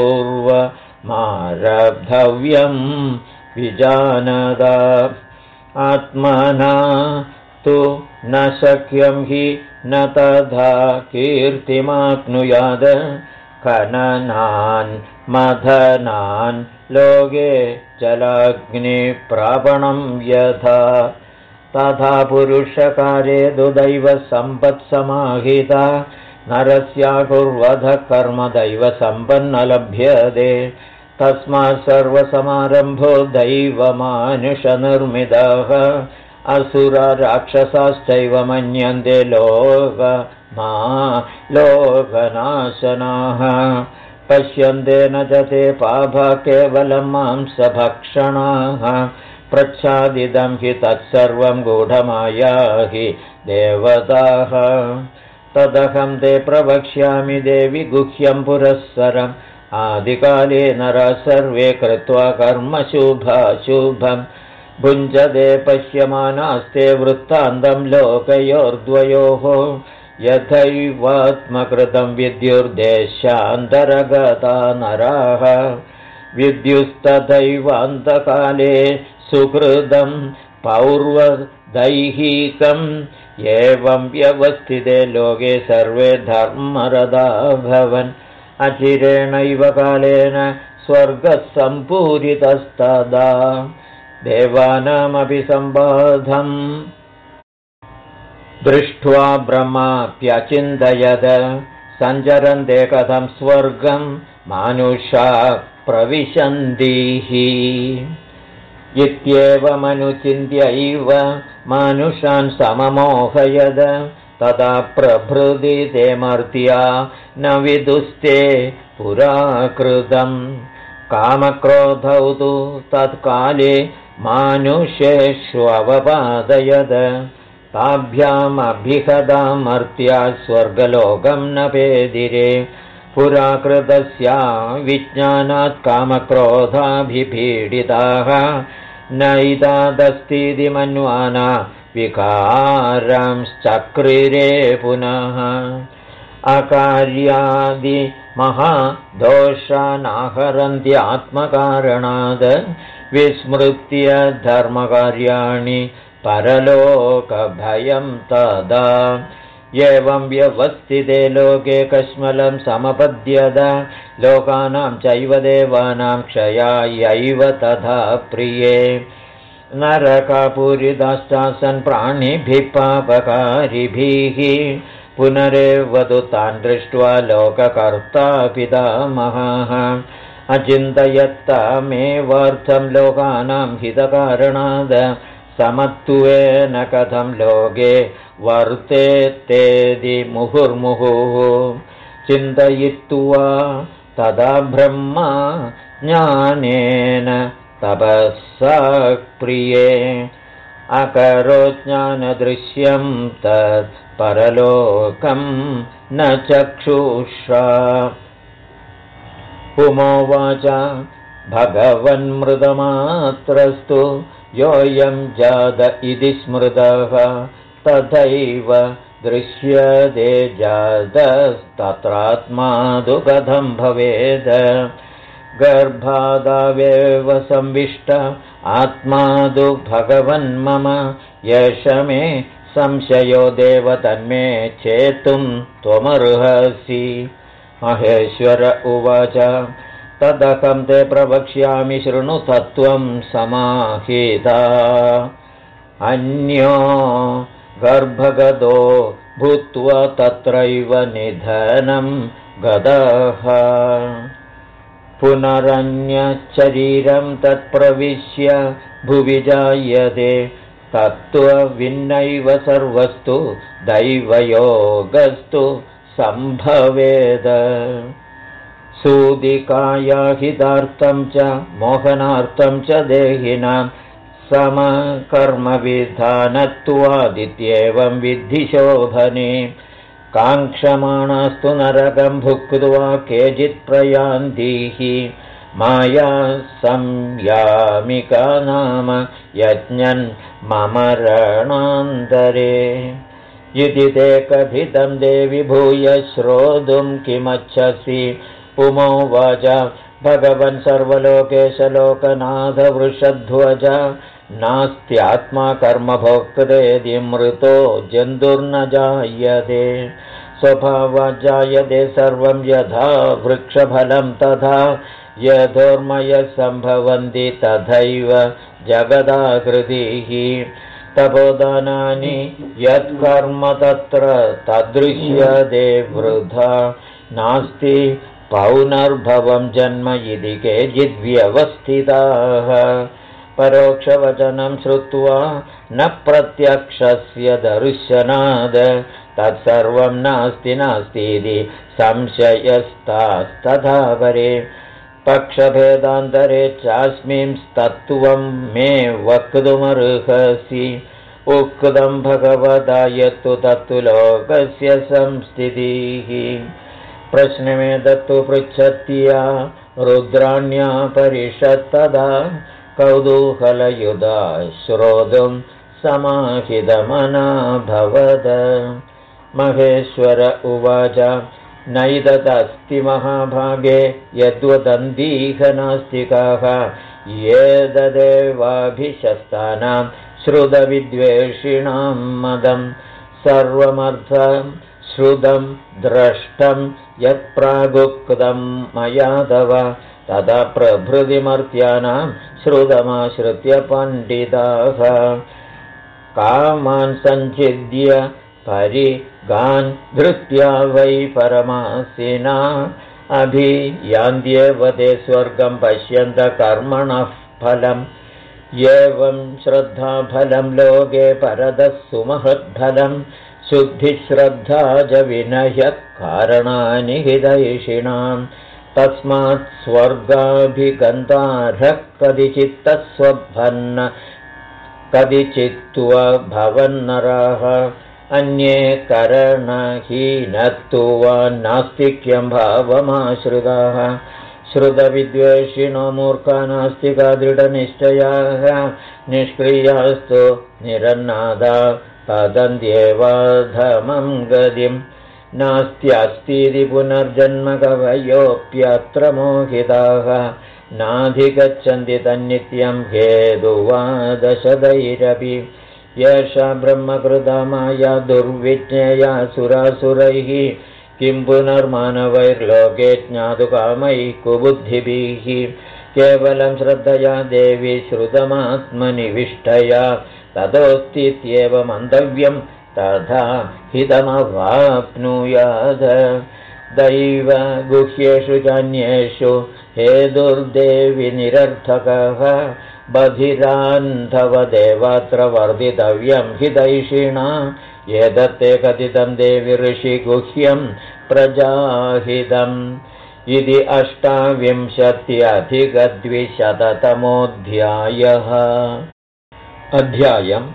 पूर्वमारब्धव्यं विजानद आत्मना तु न शक्यं हि न तथा कीर्तिमाप्नुयाद खननान् मथनान् लोके जलाग्निप्रापणं यथा तथा पुरुषकार्ये तु दैवसम्पत्समाहिता नरस्याकुर्वधः कर्म दैवसम्पन्न लभ्यते तस्मात् सर्वसमारम्भो दैवमानुषनिर्मितः असुरा राक्षसाश्चैव मन्यन्ते लोकनाशनाः पश्यन्ते न च ते पापा केवलं मांसभक्षणाः प्रच्छादिदं हि तत्सर्वं गूढमाया हि देवताः तदहं ते प्रवक्ष्यामि देवि गुह्यं पुरःसरम् आदिकाले नरः सर्वे कृत्वा कर्म शुभाशुभम् भुञ्जते पश्यमानास्ते वृत्तान्तं लोकयोर्द्वयोः यथैवात्मकृतं विद्युर्देशान्तरगता नराः विद्युस्तथैवान्तकाले सुकृतं पौर्वदैहिकम् एवं व्यवस्थिते लोके सर्वे धर्मरदा भवन् अचिरेणैव कालेन स्वर्गः सम्पूरितस्तदा देवानामपि सम्बाधम् दृष्ट्वा ब्रह्माप्यचिन्तयद सञ्चरन्ते कथं स्वर्गं मानुषा प्रविशन्तीः इत्येवमनुचिन्त्यैव मानुषान् सममोहयद तदा प्रभृति ते मर्त्या न विदुस्ते पुराकृतम् कामक्रोधौ तु तत्काले मानुषेष्ववपादयद ताभ्यामभिहदामर्त्या स्वर्गलोकं न पेदिरे पुराकृतस्या विज्ञानात् कामक्रोधाभिपीडिताः नैतादस्तीति मन्वाना विकारांश्चक्रिरे पुनः अकार्यादिमहादोषानाहरन्त्यात्मकारणाद् विस्मृत्य धर्मकार्याणि परलोकभयं तदा एवं व्यवस्थिते लोके कश्मलं समपद्यत लोकानां चैव देवानां क्षयायैव तथा प्रिये नरकापूरिताश्चासन् प्राणिभिः पापकारिभिः पुनरेवतु तान् दृष्ट्वा लोककर्ता पितामहः अचिन्तयत्तमेवार्थं लोकानां हितकारणाद् समत्वेन कथं लोके वर्तेत्तेदि मुहुर्मुहुः चिन्तयित्वा तदा ब्रह्मा ज्ञानेन तपसा प्रिये अकरो ज्ञानदृश्यं तत् परलोकं न चक्षुषा पुमोवाच भगवन्मृतमात्रस्तु योऽयं जात इति स्मृतः तथैव दृश्यते जातस्तत्रात्मादु कथं भवेत् गर्भादावेव संविष्ट आत्मादु भगवन्मम एष मे संशयो देव तन्मे चेतुं त्वमर्हसि महेश्वर उवाच तदहं ते प्रवक्ष्यामि शृणु तत्त्वं समाहिता अन्यो गर्भगतो भूत्वा तत्रैव निधनं गतः पुनरन्यशरीरं तत्प्रविश्य भुवि जायते तत्त्वविन्नैव सर्वस्तु दैवयोगस्तु सम्भवेद सूदिकायाहितार्थं च मोहनार्थं च देहिनां समकर्मविधानत्वादित्येवं विद्धि शोभने काङ्क्षमाणास्तु नरकं भुक्त्वा केचित् प्रयान्तिः माया संयामिका नाम यज्ञन् ममरणान्तरे इति ते कथितं देवि भूय श्रोतुं किमच्छसि पुमोवाच भगवन् सर्वलोकेश लोकनाथ वृषध्वज नास्त्यात्मा कर्मभोक्तेति मृतो जन्तुर्न जायते स्वभावात् जायते सर्वं यथा वृक्षफलं तथा यथोर्मयः सम्भवन्ति तथैव जगदाकृतिः तपोदानानि यत्कर्म तत्र तदृश्यते वृथा नास्ति पौनर्भवं जन्म इति केचिद्व्यवस्थिताः परोक्षवचनं श्रुत्वा न प्रत्यक्षस्य दर्शनाद् तत्सर्वं नास्ति नास्तीति संशयस्तास्तथा परे पक्षभेदान्तरे चास्मिंस्तत्त्वं मे वक्तुमर्हसि उक्तं भगवता यत्तु तत्तु लोकस्य संस्थितिः प्रश्नमेतत्तु पृच्छत्या रुद्राण्या परिषत्तदा कौतूहलयुधा श्रोतुं समाहितमनाभवद महेश्वर उवाच नैतदस्ति महाभागे यद्वदन्तीह नास्तिकाः एतदेवाभिशस्तानां श्रुतविद्वेषिणां मदं सर्वमर्थं श्रुतं द्रष्टं यत्प्रागुक्तं मया तव तदा प्रभृतिमर्त्यानां श्रुतमाश्रित्य पण्डिताः कामान् सञ्चिद्य परिगान् धृत्या वै परमासिना अभियान्त्येव ते स्वर्गं पश्यन्त कर्मणः फलम् एवं श्रद्धाफलं लोके परतः सुमहद्फलं शुद्धिश्रद्धा च विनयः कारणानि हितैषिणां तस्मात् स्वर्गाभिगन्तारः कदिचित्तस्वभन्न कदिचित्त्वा भवन्नराः अन्ये करणहीनत्वा नास्तिक्यं भावमाश्रिताः श्रुतविद्वेषिणो मूर्खा नास्तिका दृढनिश्चयाः निष्क्रियास्तु निरन्नादा पतन्त्येवाधमं गतिं नास्त्यस्तीति पुनर्जन्म कवयोऽप्यत्र मोहिताः नाधिगच्छन्ति तन्नित्यं हेतुवादशदैरपि येषा ब्रह्मकृता माया दुर्विज्ञेया सुरासुरैः किं पुनर्मानवैर्लोके ज्ञातुकामैः कुबुद्धिभिः केवलं श्रद्धया देवी श्रुतमात्मनिविष्टया ततोऽस्तीत्येव मन्तव्यं तथा हितमवाप्नुयात् दैव गुह्येषु चान्येषु हेतुर्देवि निरर्थकः बधिरान्धव देवात्र वर्धितव्यं हितैषिणा एतत्ते कथितं देवि ऋषिगुह्यं प्रजाहितम् इति 28-अधिक-200तमोऽध्यायः अध्यायं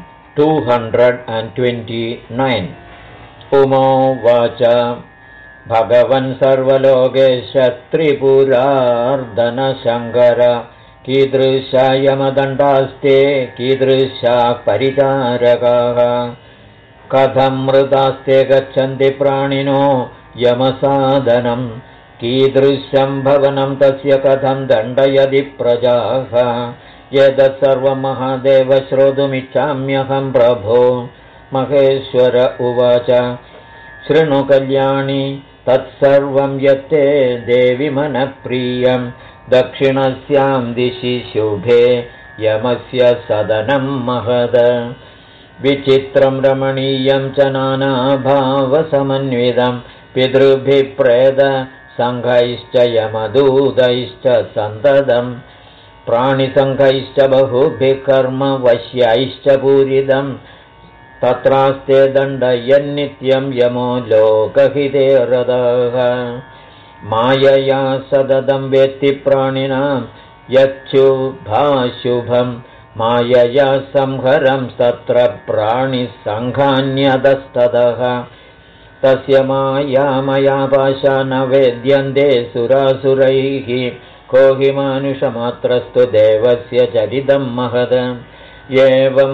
229 उमोवाच भगवन् सर्वलोकेश त्रिपुरार्दनशङ्कर कीदृशायमदण्डास्ते कीदृशाः परिचारकाः कथं मृतास्ते गच्छन्ति प्राणिनो यमसादनं कीदृशं भवनं तस्य कथं दण्डयति प्रजाः एतत् सर्वं महादेव श्रोतुमिच्छाम्यहं प्रभो महेश्वर उवाच शृणु कल्याणि तत्सर्वं यत्ते देवि मनप्रियं दक्षिणस्यां दिशि शुभे यमस्य सदनं महद विचित्रं रमणीयं च नानाभावसमन्वितं पितृभिः प्रेतसङ्घैश्च यमदूतैश्च सन्ततं प्राणिसङ्घैश्च बहुभिः कर्मवश्यैश्च पूरितं तत्रास्ते दण्डयन्नित्यं यमो लोकहिते रतः मायया सततं वेत्ति प्राणिनां यच्छुभाशुभं मायया संहरं तत्र प्राणिसङ्घान्यतस्ततः तस्य मायामया पाशा न वेद्यन्ते सुरासुरैः को हि मानुषमात्रस्तु देवस्य चरितं महद एवं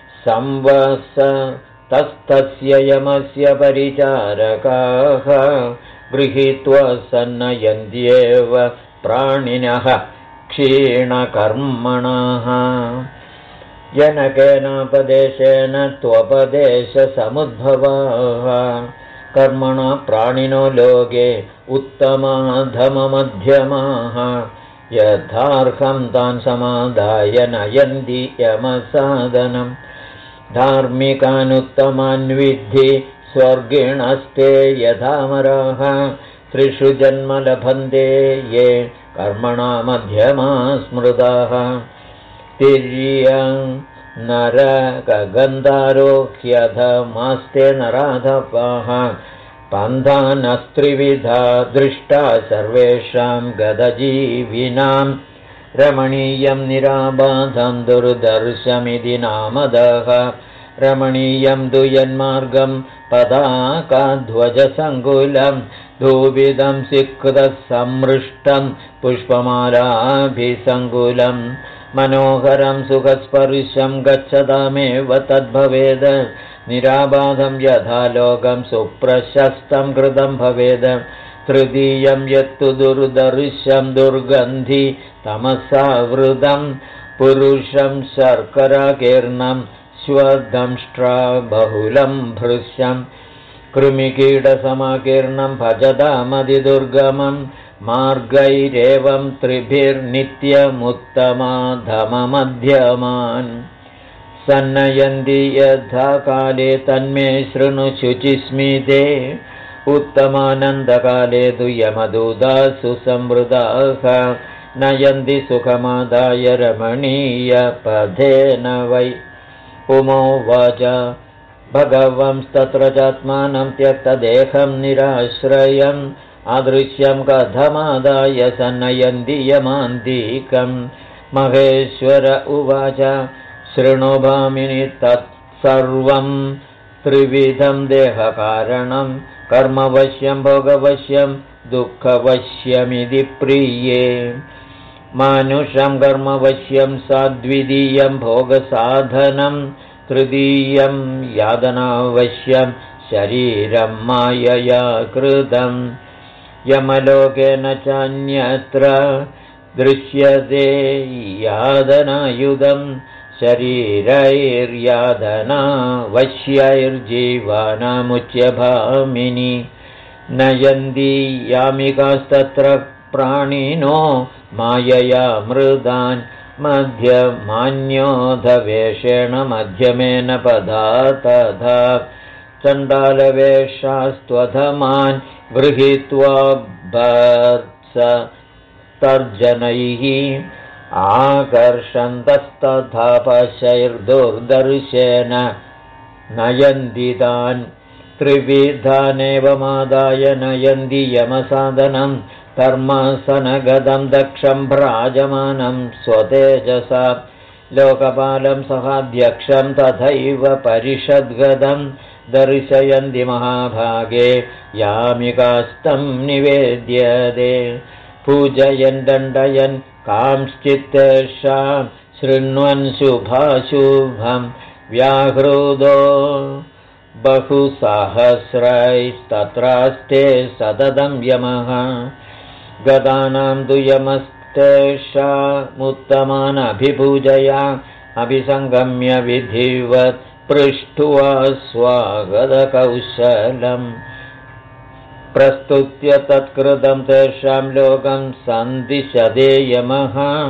संवसतस्तस्य यमस्य परिचारकाः गृहीत्वा सन्नयन्त्येव प्राणिनः क्षीणकर्मणः जनकेनापदेशेन त्वपदेशसमुद्भवाः कर्मणा प्राणिनो लोके उत्तमाधममध्यमाः यथार्हं तान् समादाय नयन्ति यमसादनं धार्मिकानुत्तमान् विद्धि स्वर्गिणस्ते यथामराः त्रिषु जन्म लभन्ते ये कर्मणा मध्यमा स्मृताः तिर्यं नरकगन्धारोह्यधमास्ते नराधपाः पन्थानस्त्रिविधा दृष्टा सर्वेषां गदजीविनां रमणीयं निराबाधं दुर्दर्शमिति नामदः रमणीयं दुयन्मार्गं पदाकाध्वजसङ्कुलं धूपितं सिक्तसमृष्टं पुष्पमालाभिसङ्कुलं मनोहरं सुखस्पर्शं गच्छतामेव तद्भवेद् निराबाधं यथा लोकं सुप्रशस्तं कृतं भवेद् तृतीयं यत्तु दुर्दर्शं दुर्गन्धि तमसावृतं पुरुषं शर्कराकीर्णं स्वदंष्ट्रा बहुलं भृश्यं कृमिकीटसमाकीर्णं भजतामधिदुर्गमं मार्गैरेवं त्रिभिर्नित्यमुत्तमाधममध्यमान् सन्नयन्ति यथा काले तन्मे शृणु शुचिस्मिते उत्तमानन्दकाले तु यमदूतासु संवृताः नयन्ति सुखमादाय रमणीयपथेन वै उमोवाच भगवंस्तत्र चात्मानं त्यक्तदेहं निराश्रयम् अदृश्यं कथमादाय सन्नयन्ति यमान्तिकं महेश्वर उवाच शृणु भामिनि तत्सर्वं त्रिविधं देहकारणं कर्मवश्यं भोगवश्यं दुःखवश्यमिति प्रिये मानुषं कर्मवश्यं साद्वितीयं भोगसाधनं तृतीयं यादनावश्यं शरीरं मायया कृतं यमलोकेन चान्यत्र दृश्यते यादनायुधं शरीरैर्यादनावश्यैर्जीवानामुच्यभामिनि नयन्ति यामिकास्तत्र प्राणिनो मायया मृदान् मध्यमान्योधवेषेण मध्यमेन पदा तथा चण्डालवेषास्त्वधमान् गृहीत्वा भत्स तर्जनैः आकर्षन्तस्तथा पशैर्दुर्दर्शेन नयन्ति तान् त्रिविधानेवमादाय नयन्ति यमसाधनं धर्मासनगदं दक्षं भ्राजमानं स्वतेजसा लोकपालं सहाध्यक्षं तथैव परिषद्गदं दर्शयन्ति महाभागे यामिकास्तं निवेद्यते पूजयन् दण्डयन् कांश्चित्तेषां शृण्वन् शुभाशुभं व्याहृदो बहुसहस्रैस्तत्रास्ते सततं यमः गदानां तु यमस्तेषामुत्तमान् अभिपूजया अभिसङ्गम्य विधिवत् पृष्ट्वा स्वागतकौशलम् प्रस्तुत्य तत्कृतं तेषां लोकं सन्दिशते यमः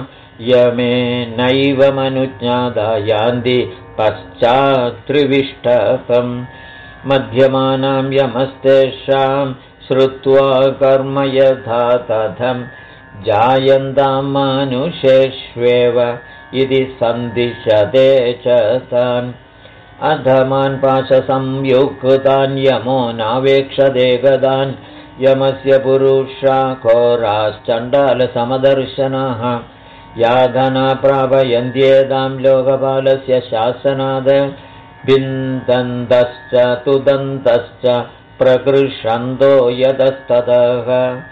यमेनैवमनुज्ञाता यान्ति पश्चात्त्रिविष्टकम् मध्यमानां यमस्तेषां श्रुत्वा कर्म यथा तथं जायन्तां मानुषेष्वेव इति सन्दिशते च तान् अधमान् पाशसंयुक्तान् यमो नावेक्षते गदान् यमस्य पुरुषा घोराश्चण्डालसमदर्शनाः याधना प्रापयन्त्येतां लोकपालस्य शासनाद बिन्दन्तश्च तुदन्तश्च प्रकृषन्तो यतस्ततः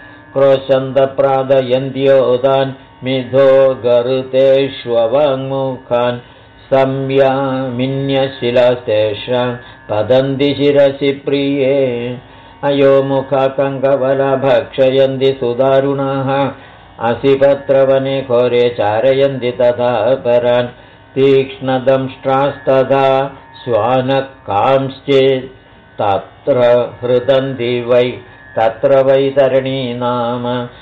क्रोशन्तप्रादयन्त्योतान् मिथो गरुतेष्ववाङ्मुखान् संयामिन्यशिलास्तेषां पतन्ति शिरसि प्रिये अयोमुखा कङ्कवला भक्षयन्ति सुदारुणाः असिपत्रवने घोरे चारयन्ति तथा परान् तीक्ष्णदंष्ट्रास्तथा श्वानकांश्चित् तत्र हृदन्ति वै तत्र वैतरणी नाम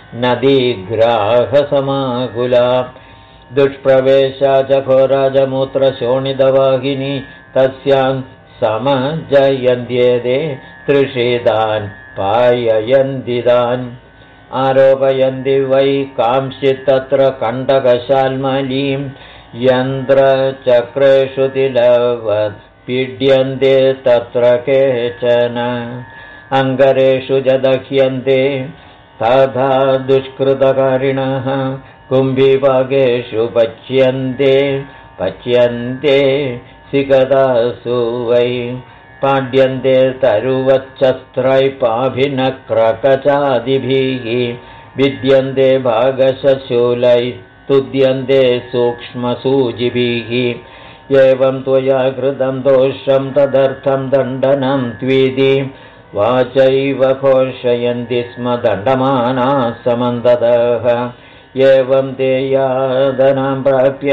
नदीग्राहसमाकुला दुष्प्रवेशा च घोराजमूत्रशोणितवाहिनी तस्यां समजयन्त्येते त्रिषितान् पाययन्ति तान् आरोपयन्ति वै कांश्चित् तत्र कण्टकशाल्मलीं यन्त्रचक्रेषु तिलवत् पीड्यन्ते तत्र केचन अङ्गरेषु च दह्यन्ते तथा दुष्कृतकारिणः कुम्भीभागेषु पच्यन्ते सिकतासु वै पाड्यन्ते तरुवच्छस्त्रैपाभिनक्रकचादिभिः विद्यन्ते भागशूलैः तुद्यन्ते सूक्ष्मसूजिभिः एवं त्वया कृतं दोषं तदर्थं दण्डनं त्विधि वाचैव घोषयन्ति स्म दण्डमानाः समन्ततः एवं ते यादनां प्राप्य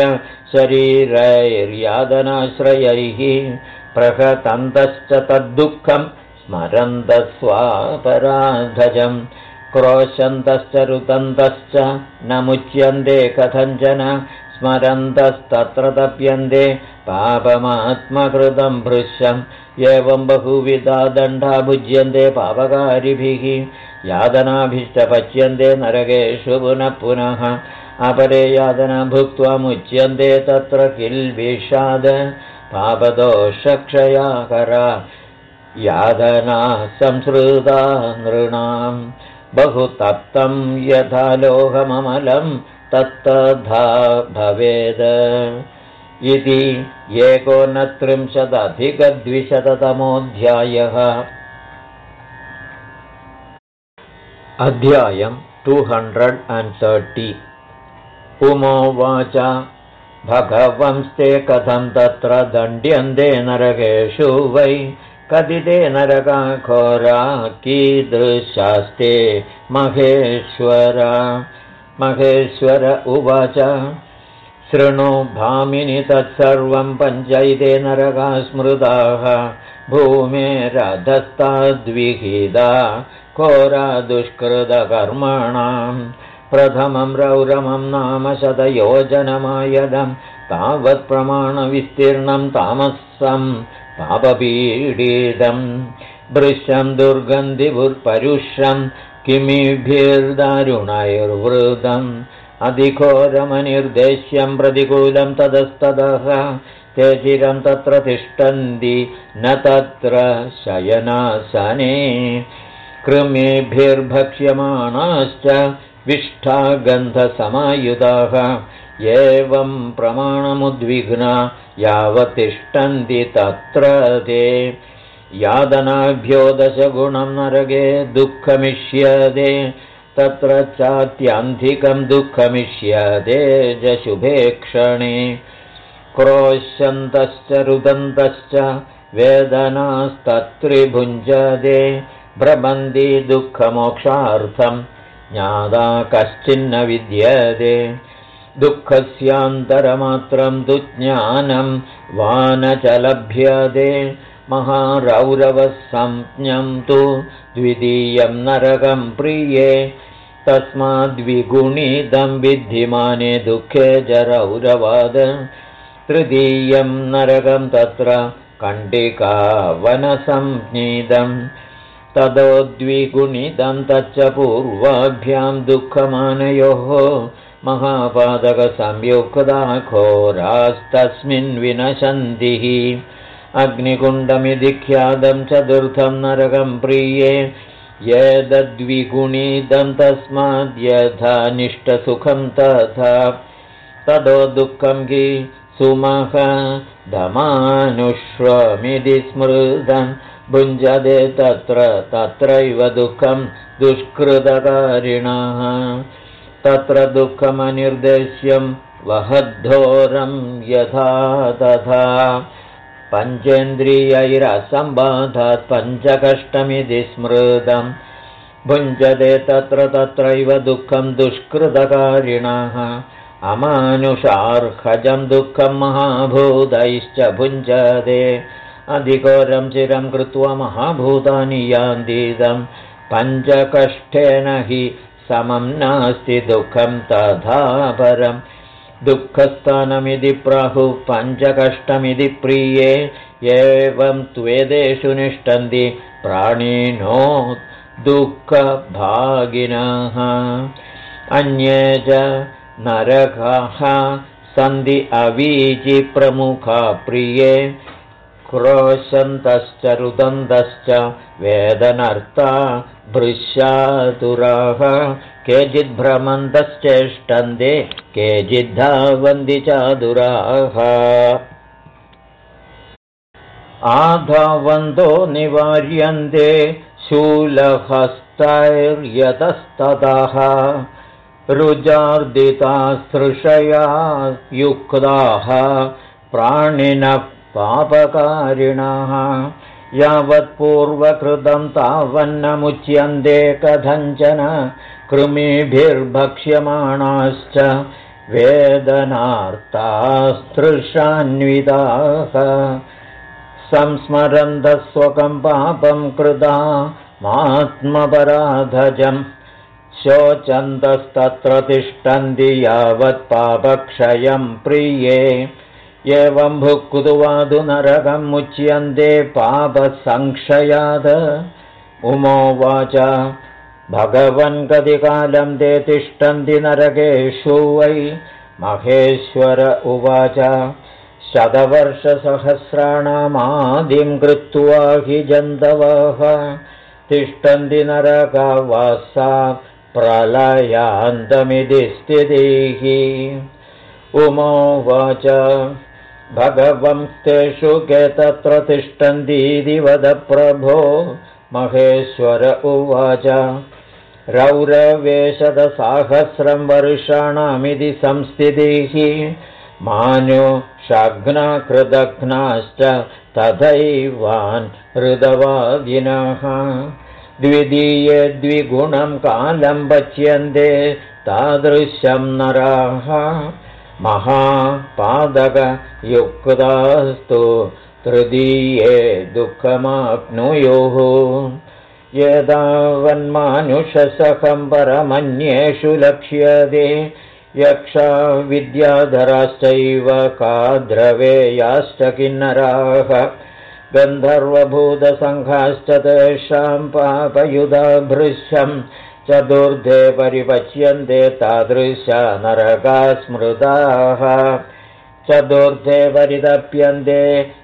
शरीरैर्यादनाश्रयैः प्रहतन्तश्च तद्दुःखं स्मरन्तः स्वापराधजं क्रोशन्तश्च रुदन्तश्च न मुच्यन्ते कथञ्चन स्मरन्तस्तत्र तप्यन्ते पापमात्मकृतं भृश्यम् एवं बहुविधा दण्डा भुज्यन्ते पापकारिभिः यादनाभिश्च पच्यन्ते नरकेषु पुनः पुनः अपरे यादना भुक्त्वा मुच्यन्ते तत्र किल्बिषाद पापदोषक्षयाकरा यादना संसृता नृणां बहुतप्तं यथा लोहममलं तत्तथा भवेद इति 1930-200तमोऽध्यायः। अध्यायं 230 उमोवाच भगवंस्ते कथं तत्र दण्ड्यन्ते नरकेषु वै कथिते नरकाघोरा कीदृशास्ते महेश्वर उवाच शृणु भामिनि तत्सर्वं पञ्चैते नरका स्मृताः भूमेरधस्ताद्विहिता घोरा दुष्कृतकर्मणां प्रथमं रौरमं नाम शतयोजनमायदं तावत् प्रमाणविस्तीर्णं तामसं पापपीडितं भृशं दुर्गन्धिभुर्परुषं किमिभिर्दारुणैर्वृतम् अधिघोरमनिर्देश्यं प्रतिकूलं ततस्ततः ते चिरं तत्र तिष्ठन्ति न तत्र शयनासने कृमिभिर्भक्ष्यमाणाश्च विष्ठागन्धसमायुधाः एवं प्रमाणमुद्विग्ना यावत्तिष्ठन्ति तत्र ते यादनाभ्यो दशगुणं नरके दुःखमिष्यते तत्र चात्यन्धिकं दुःखमिष्यते शुभे क्षणे क्रोशन्तश्च रुदन्तश्च वेदनास्तत्रिभुञ्जते भ्रमन्ति दुःखमोक्षार्थं ज्ञाता कश्चिन्न विद्यते दुःखस्यान्तरमात्रं तु ज्ञानं वा न च लभ्यते महारौरवसंज्ञं तु द्वितीयं नरकं प्रिये तस्माद्विगुणितं विद्धिमाने दुःखे च रौरवाद तृतीयं नरकं तत्र कण्डिकावनसंज्ञितं तदोद्विगुणितं तच्च पूर्वाभ्यां दुःखमानयोः महापादकसंयुक्ता घोरास्तस्मिन् विनशन्तिः अग्निकुण्डमिति ख्यातं चतुर्थं नरकं प्रिये यद्विगुणितं तस्माद्यथा निष्ठसुखं तथा तदो दुःखं हि सुमहदमानुष्वमिति स्मृतं भुञ्जते तत्रैव दुःखं दुष्कृतकारिणः तत्र दुःखमनिर्देश्यं वहद्धोरं यथा तथा पञ्चेन्द्रियैरसम्बाधात् पञ्चकष्टमिति स्मृतं भुञ्जते तत्रैव दुःखं दुष्कृतकारिणः अमानुषार्हजं दुःखं महाभूतैश्च भुञ्जते अधिघोरं चिरं कृत्वा महाभूतानि यान्तीदं पञ्चकष्टेन हि समं नास्ति दुःखं तथा परम् दुःखस्थानमिति प्राहुः पञ्चकष्टमिति प्रिये एवं त्वेदेषु निष्ठन्ति प्राणिनो दुःखभागिनः अन्ये च नरकाः सन्धि अवीचि प्रमुखा प्रिये क्रोशन्तश्च रुदन्तश्च वेदनर्ता भृश्यातुराः केचिद्भ्रमन्तश्चेष्टन्ते केचिद्धावन्ति चादुराः आधावन्तो निवार्यन्ते शूलहस्तैर्यतस्ततः रुजार्दितासृषया युक्ताः प्राणिनः पापकारिणः यावत्पूर्वकृतं तावन्नमुच्यन्ते कथञ्चन कृमिभिर्भक्ष्यमाणाश्च वेदनार्तास्तृषान्विताः संस्मरन्तः स्वकं पापं कृता मात्मपराधजम् शोचन्तस्तत्र तिष्ठन्ति यावत् पापक्षयं प्रिये एवं भुक्त्वा नरकं मुच्यन्ते पापसंक्षयात् उमोवाच भगवन् कतिकालं ते तिष्ठन्ति नरकेषु वै महेश्वर उवाच शतवर्षसहस्राणामादिं कृत्वा हि जन्तवः तिष्ठन्ति नरकवासा प्रलयान्तमिति स्थितिः उमोवाच भगवंस्तेषु के तत्र तिष्ठन्तीति वद प्रभो महेश्वर उवाच रौरवेशतसहस्रं वर्षाणामिति संस्थितिः मानुषाघ्नकृदघ्नाश्च तथैवान् ऋतवादिनः द्वितीये द्विगुणं कालं पच्यन्ते तादृशं नराः महापादकयुक्तास्तु तृतीये दुःखमाप्नुयुः एतावन्मानुषसखं परमन्येषु लक्ष्यते यक्षा विद्याधराश्चैव काद्रवेयाश्च किन्नराः गन्धर्वभूतसङ्घाश्च तेषां पापयुधा भृश्यं चतुर्थे परिपच्यन्ते तादृशा नरका स्मृताः चतुर्थे परितप्यन्ते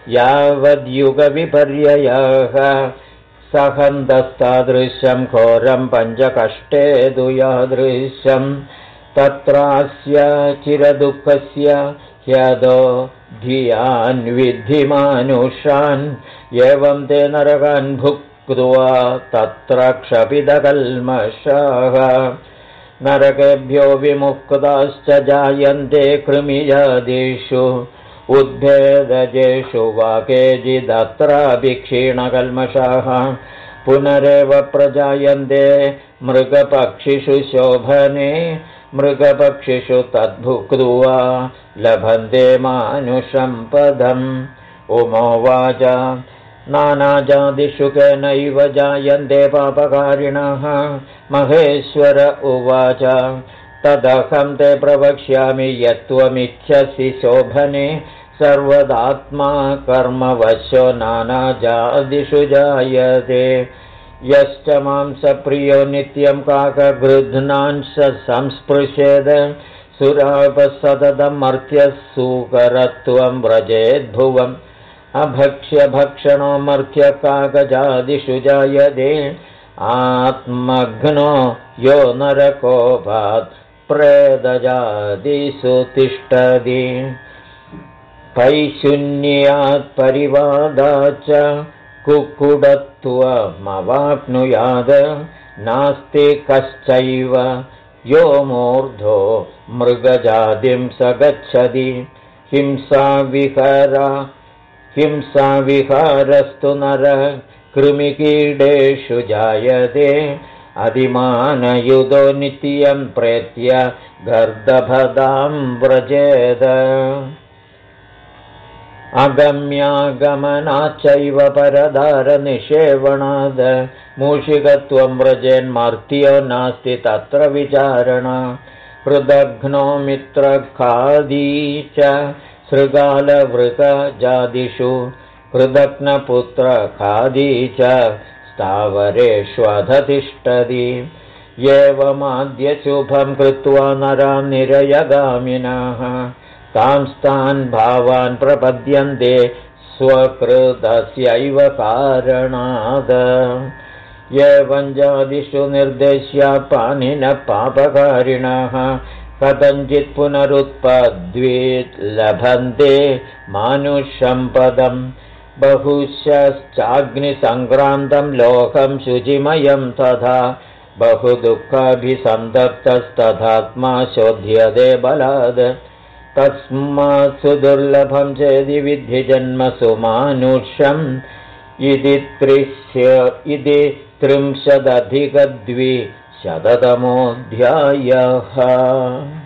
यावद्युगविपर्ययाः सहन्तस्तादृश्यं घोरं पञ्चकष्टे तु यादृश्यं तत्रास्य चिरदुःखस्य ह्यदो धियान् विद्धिमानुषान् एवं ते नरकान् भुक्त्वा तत्र क्षपितकल्मषाः नरकेभ्यो विमुक्ताश्च जायन्ते कृमिजादिषु उद्भेदजेषु वा केचिदत्रापि क्षीणकल्मषाः पुनरेव प्रजायन्ते मृगपक्षिषु शोभने मृगपक्षिषु तद्भुक्त्वा लभन्ते मानुषं पदम् उमोवाच नानाजातिषु केनैव जायन्ते पापकारिणः महेश्वर उवाच तदहं ते प्रवक्ष्यामि यत्त्वमिच्छसि शोभने सर्वदात्मा कर्मवशो नानाजातिषु जायते यश्च मांसप्रियो नित्यं काकगृध्नांश संस्पृशेद सुरापसततं मर्त्यः सूकरत्वं व्रजेद्भुवम् अभक्ष्यभक्षणो मर्त्यः काकजादिषु जायते आत्मघ्नो यो नरकोपात् प्रेतजादिषु तिष्ठति पैशून्यात् परिवादाच्च कुक्कुटत्वमवाप्नुयात् नास्ति कश्चैव यो मूर्धो मृगजातिं स गच्छति हिंसाविहारस्तु नरः कृमिकीडेषु जायते अधिमानयुतो नित्यं प्रेत्य गर्दभदां व्रजेद अगम्यागमनाच्चैव परदारनिषेवणाद् मूषिकत्वं व्रजेन्मर्त्यो नास्ति तत्र विचारणा हृदघ्नो मित्रखादी च शृगालवृकजादिषु हृदघ्नपुत्रखादी च स्थावरेष्वधतिष्ठति एवमाद्यशुभं कृत्वा नरा निरयगामिनः तांस्तान् भावान् प्रपद्यन्ते स्वकृतस्यैव कारणात् एवं जादिषु निर्देश्य पाणिनः पापकारिणः कथञ्चित् पुनरुत्पद्येत् लभन्ते मानुषं पदम् बहुशश्चाग्निसङ्क्रान्तं लोकं शुचिमयं तथा बहुदुःखाभिसन्तप्तस्तथात्मा शोध्यते बलात् तस्मात् सुदुर्लभं चेदि विद्धि जन्मसु मानुषम् इति 30 अधिक 200तमोऽध्यायः।